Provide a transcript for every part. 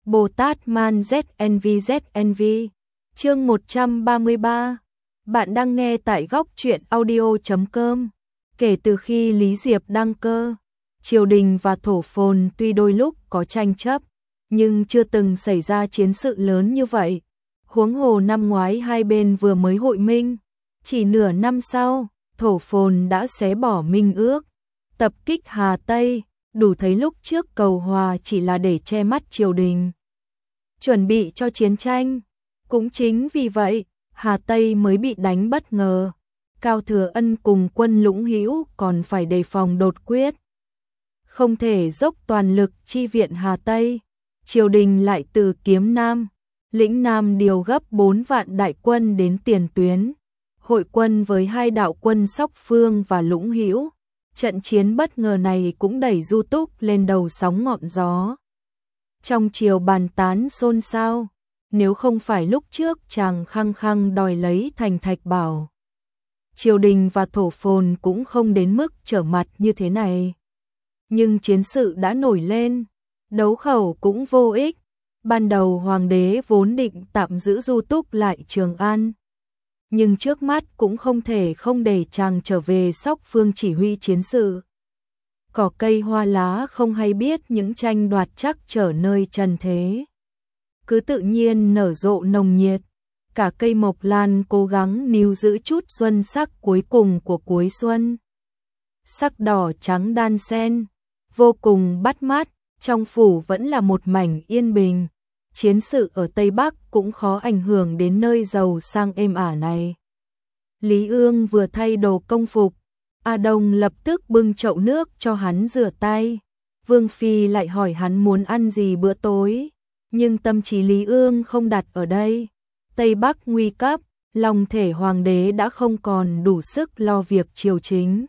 Bồ Tát Man ZNV. Chương 133. Bạn đang nghe tại góc truyện audio.com. Kể từ khi Lý Diệp đăng cơ, triều đình và thổ phồn tuy đôi lúc có tranh chấp, nhưng chưa từng xảy ra chiến sự lớn như vậy. Huống hồ năm ngoái hai bên vừa mới hội minh, chỉ nửa năm sau, thổ phồn đã xé bỏ minh ước, tập kích Hà Tây, đủ thấy lúc trước cầu hòa chỉ là để che mắt triều đình, chuẩn bị cho chiến tranh. Cũng chính vì vậy, Hà Tây mới bị đánh bất ngờ. Cao Thừa Ân cùng quân Lũng Hữu còn phải đề phòng đột quyết, không thể dốc toàn lực chi viện Hà Tây. Triều đình lại từ Kiếm Nam, Lĩnh Nam điều gấp 4 vạn đại quân đến tiền tuyến, hội quân với hai đạo quân Sóc Phương và Lũng Hữu. Trận chiến bất ngờ này cũng đẩy Du Túc lên đầu sóng ngọn gió. Trong triều bàn tán xôn xao, nếu không phải lúc trước chàng khăng khăng đòi lấy thành Thạch Bảo, triều đình và thổ phồn cũng không đến mức trở mặt như thế này. Nhưng chiến sự đã nổi lên, đấu khẩu cũng vô ích. Ban đầu hoàng đế vốn định tạm giữ Du Túc lại Trường An, nhưng trước mắt cũng không thể không để chàng trở về Sóc Phương chỉ huy chiến sự. Cỏ cây hoa lá không hay biết những tranh đoạt chắc trở nơi trần thế, cứ tự nhiên nở rộ nồng nhiệt. Cả cây mộc lan cố gắng níu giữ chút xuân sắc cuối cùng của cuối xuân. Sắc đỏ trắng đan xen, vô cùng bắt mắt. Trong phủ vẫn là một mảnh yên bình. Chiến sự ở Tây Bắc cũng khó ảnh hưởng đến nơi giàu sang êm ả này. Lý Ương vừa thay đồ công phục, A Đông lập tức bưng chậu nước cho hắn rửa tay. Vương Phi lại hỏi hắn muốn ăn gì bữa tối, nhưng tâm trí Lý Ương không đặt ở đây. Tây Bắc nguy cấp, lòng thể hoàng đế đã không còn đủ sức lo việc triều chính.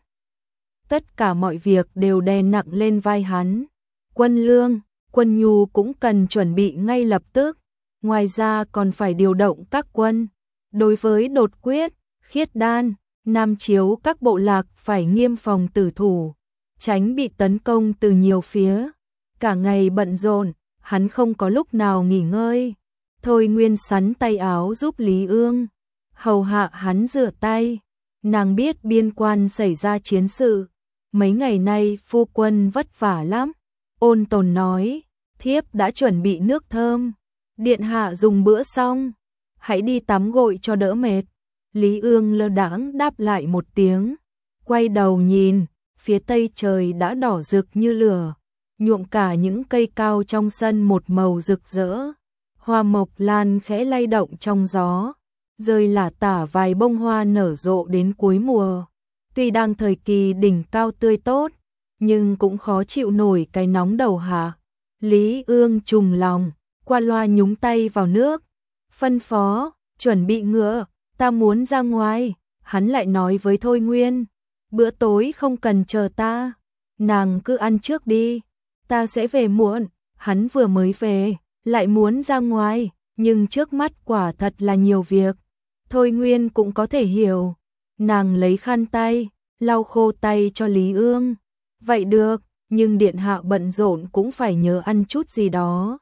Tất cả mọi việc đều đè nặng lên vai hắn. Quân lương, quân nhu cũng cần chuẩn bị ngay lập tức. Ngoài ra còn phải điều động các quân. Đối với đột quyết, khiết đan, Nam Chiếu các bộ lạc phải nghiêm phòng tử thủ, tránh bị tấn công từ nhiều phía. Cả ngày bận rộn, hắn không có lúc nào nghỉ ngơi. Thôi Nguyên sắn tay áo giúp Lý Ương, hầu hạ hắn rửa tay. Nàng biết biên quan xảy ra chiến sự, mấy ngày nay phu quân vất vả lắm. Ôn Tồn nói, thiếp đã chuẩn bị nước thơm, điện hạ dùng bữa xong, hãy đi tắm gội cho đỡ mệt. Lý Ương lơ đãng đáp lại một tiếng, quay đầu nhìn, phía tây trời đã đỏ rực như lửa, nhuộm cả những cây cao trong sân một màu rực rỡ. Hoa mộc lan khẽ lay động trong gió, rơi lả tả vài bông hoa nở rộ đến cuối mùa. Tuy đang thời kỳ đỉnh cao tươi tốt, nhưng cũng khó chịu nổi cái nóng đầu hạ. Lý Ương trùng lòng, qua loa nhúng tay vào nước, phân phó, chuẩn bị ngựa, ta muốn ra ngoài. Hắn lại nói với Thôi Nguyên, bữa tối không cần chờ ta, nàng cứ ăn trước đi, ta sẽ về muộn. Hắn vừa mới về, lại muốn ra ngoài, nhưng trước mắt quả thật là nhiều việc. Thôi Nguyên cũng có thể hiểu. Nàng lấy khăn tay, lau khô tay cho Lý Ương. Vậy được, nhưng điện hạ bận rộn cũng phải nhớ ăn chút gì đó.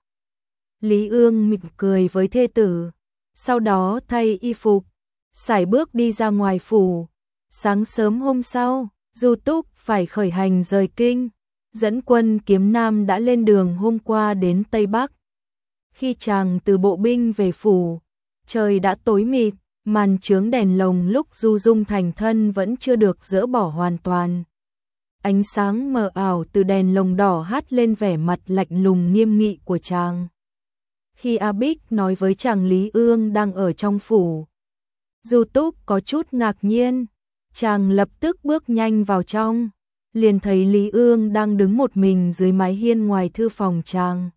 Lý Ương mỉm cười với thê tử, sau đó thay y phục, sải bước đi ra ngoài phủ. Sáng sớm hôm sau, Du Túc phải khởi hành rời kinh, dẫn quân Kiếm Nam đã lên đường hôm qua đến Tây Bắc. Khi chàng từ bộ binh về phủ, trời đã tối mịt, màn chướng đèn lồng lúc Du Dung thành thân vẫn chưa được dỡ bỏ hoàn toàn. Ánh sáng mờ ảo từ đèn lồng đỏ hắt lên vẻ mặt lạnh lùng nghiêm nghị của chàng. Khi A Bích nói với chàng Lý Ương đang ở trong phủ, Du Túc có chút ngạc nhiên. Chàng lập tức bước nhanh vào trong, liền thấy Lý Ương đang đứng một mình dưới mái hiên ngoài thư phòng chàng.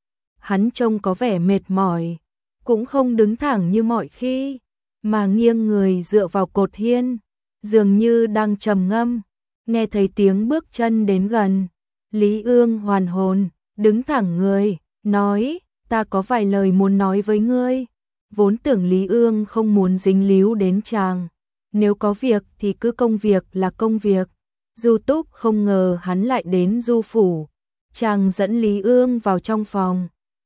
Hắn trông có vẻ mệt mỏi, cũng không đứng thẳng như mọi khi, mà nghiêng người dựa vào cột hiên, dường như đang trầm ngâm. Nghe thấy tiếng bước chân đến gần, Lý Ương hoàn hồn, đứng thẳng người, nói, ta có vài lời muốn nói với ngươi. Vốn tưởng Lý Ương không muốn dính líu đến chàng, nếu có việc thì cứ công việc là công việc. Du Túc không ngờ hắn lại đến Du phủ. Chàng dẫn Lý Ương vào trong phòng,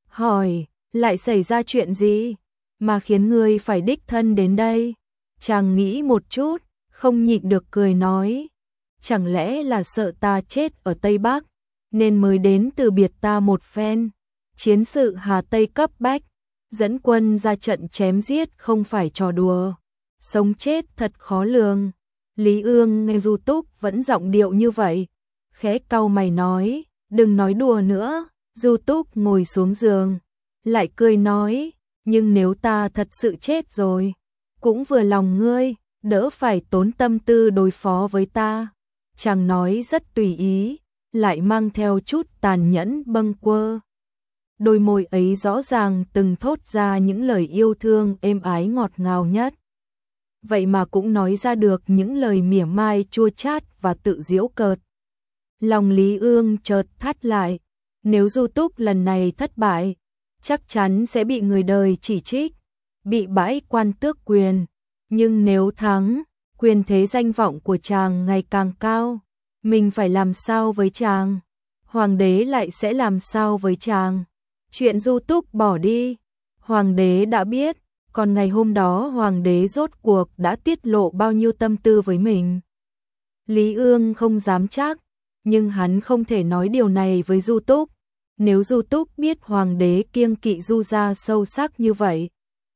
hỏi, lại xảy ra chuyện gì mà khiến ngươi phải đích thân đến đây? Chàng nghĩ một chút, không nhịn được cười nói, chẳng lẽ là sợ ta chết ở Tây Bắc, nên mới đến từ biệt ta một phen. Chiến sự Hà Tây cấp bách, dẫn quân ra trận chém giết không phải trò đùa, sống chết thật khó lường. Lý Ương nghe Du Túc vẫn giọng điệu như vậy, khẽ cau mày nói, đừng nói đùa nữa. Du Túc ngồi xuống giường, lại cười nói, nhưng nếu ta thật sự chết rồi, cũng vừa lòng ngươi, đỡ phải tốn tâm tư đối phó với ta. Chàng nói rất tùy ý, lại mang theo chút tàn nhẫn bâng quơ. Đôi môi ấy rõ ràng từng thốt ra những lời yêu thương êm ái ngọt ngào nhất. Vậy mà cũng nói ra được những lời mỉa mai chua chát và tự giễu cợt. Lòng Lý Ương chợt thắt lại, nếu Du Túc lần này thất bại, chắc chắn sẽ bị người đời chỉ trích, bị bãi quan tước quyền. Nhưng nếu thắng, quyền thế danh vọng của chàng ngày càng cao, mình phải làm sao với chàng? Hoàng đế lại sẽ làm sao với chàng? Chuyện Du Túc bỏ đi, hoàng đế đã biết, còn ngày hôm đó hoàng đế rốt cuộc đã tiết lộ bao nhiêu tâm tư với mình. Lý Ương không dám chắc, nhưng hắn không thể nói điều này với Du Túc. Nếu Du Túc biết hoàng đế kiêng kỵ Du gia sâu sắc như vậy,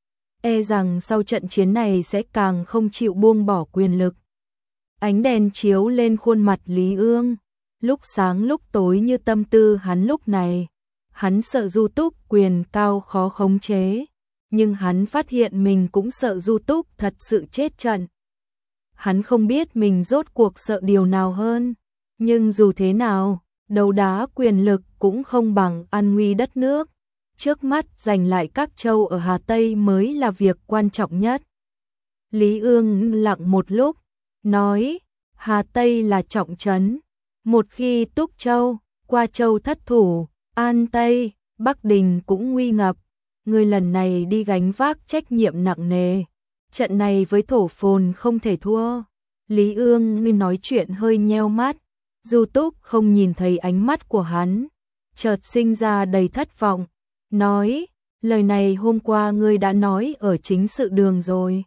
e rằng sau trận chiến này sẽ càng không chịu buông bỏ quyền lực. Ánh đèn chiếu lên khuôn mặt Lý Ương, lúc sáng lúc tối như tâm tư hắn lúc này. Hắn sợ Du Túc quyền cao khó khống chế, nhưng hắn phát hiện mình cũng sợ Du Túc thật sự chết trận. Hắn không biết mình rốt cuộc sợ điều nào hơn, nhưng dù thế nào, đấu đá quyền lực cũng không bằng an nguy đất nước. Trước mắt giành lại các châu ở Hà Tây mới là việc quan trọng nhất. Lý Ương lặng một lúc, nói, Hà Tây là trọng trấn. Một khi Túc Châu, Qua Châu thất thủ, An Tây, Bắc Đình cũng nguy ngập. Người lần này đi gánh vác trách nhiệm nặng nề. Trận này với Thổ Phồn không thể thua. Lý Ương nói chuyện hơi nheo mắt. Du Túc không nhìn thấy ánh mắt của hắn, chợt sinh ra đầy thất vọng, nói, lời này hôm qua ngươi đã nói ở chính sự đường rồi.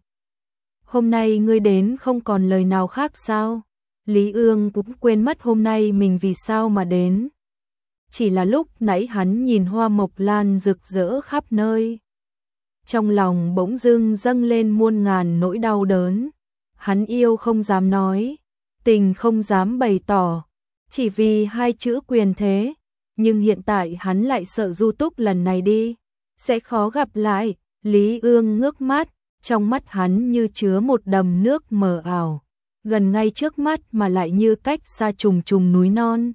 Hôm nay ngươi đến không còn lời nào khác sao? Lý Ương cũng quên mất hôm nay mình vì sao mà đến. Chỉ là lúc nãy hắn nhìn hoa mộc lan rực rỡ khắp nơi, trong lòng bỗng dưng dâng lên muôn ngàn nỗi đau đớn. Hắn yêu không dám nói, tình không dám bày tỏ, chỉ vì hai chữ quyền thế. Nhưng hiện tại hắn lại sợ Du Túc lần này đi sẽ khó gặp lại. Lý Ương ngước mắt, trong mắt hắn như chứa một đầm nước mờ ảo, gần ngay trước mắt mà lại như cách xa trùng trùng núi non.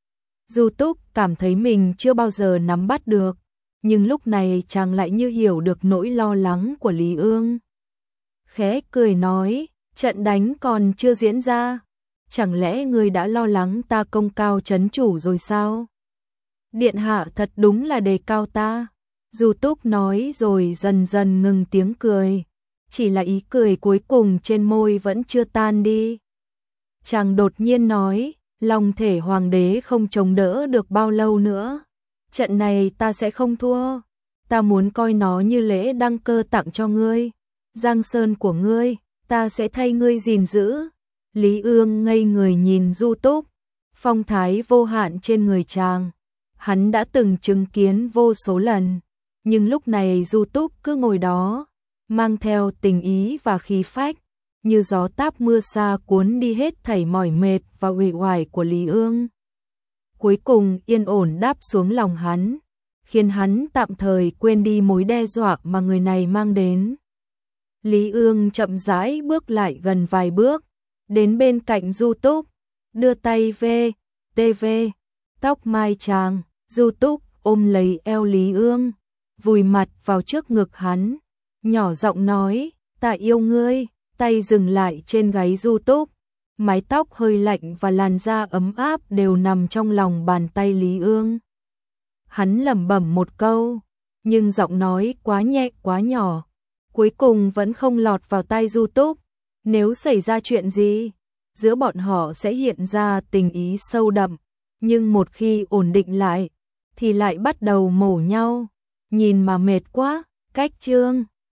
Du Túc cảm thấy mình chưa bao giờ nắm bắt được, nhưng lúc này chàng lại như hiểu được nỗi lo lắng của Lý Ương. Khẽ cười nói, trận đánh còn chưa diễn ra, chẳng lẽ ngươi đã lo lắng ta công cao trấn chủ rồi sao? Điện hạ thật đúng là đề cao ta. Du Túc nói rồi dần dần ngừng tiếng cười, chỉ là ý cười cuối cùng trên môi vẫn chưa tan đi. Chàng đột nhiên nói, lòng thể hoàng đế không chống đỡ được bao lâu nữa. Trận này ta sẽ không thua, ta muốn coi nó như lễ đăng cơ tặng cho ngươi. Giang sơn của ngươi, ta sẽ thay ngươi gìn giữ. Lý Ương ngây người nhìn Du Túc, phong thái vô hạn trên người chàng. Hắn đã từng chứng kiến vô số lần, nhưng lúc này Du Túc cứ ngồi đó, mang theo tình ý và khí phách, như gió táp mưa xa cuốn đi hết thảy mỏi mệt và uể oải của Lý Ương. Cuối cùng yên ổn đáp xuống lòng hắn, khiến hắn tạm thời quên đi mối đe dọa mà người này mang đến. Lý Ương chậm rãi bước lại gần vài bước, đến bên cạnh Du Túc, đưa tay về, tóc mai chàng. Du Túc ôm lấy eo Lý Ương, vùi mặt vào trước ngực hắn, nhỏ giọng nói, ta yêu ngươi. Tay dừng lại trên gáy Du Túc, mái tóc hơi lạnh và làn da ấm áp đều nằm trong lòng bàn tay Lý Ương. Hắn lẩm bẩm một câu, nhưng giọng nói quá nhẹ quá nhỏ, cuối cùng vẫn không lọt vào tai Du Túc. Nếu xảy ra chuyện gì, giữa bọn họ sẽ hiện ra tình ý sâu đậm, nhưng một khi ổn định lại, thì lại bắt đầu mổ nhau. nhìn mà mệt quá, cách chương.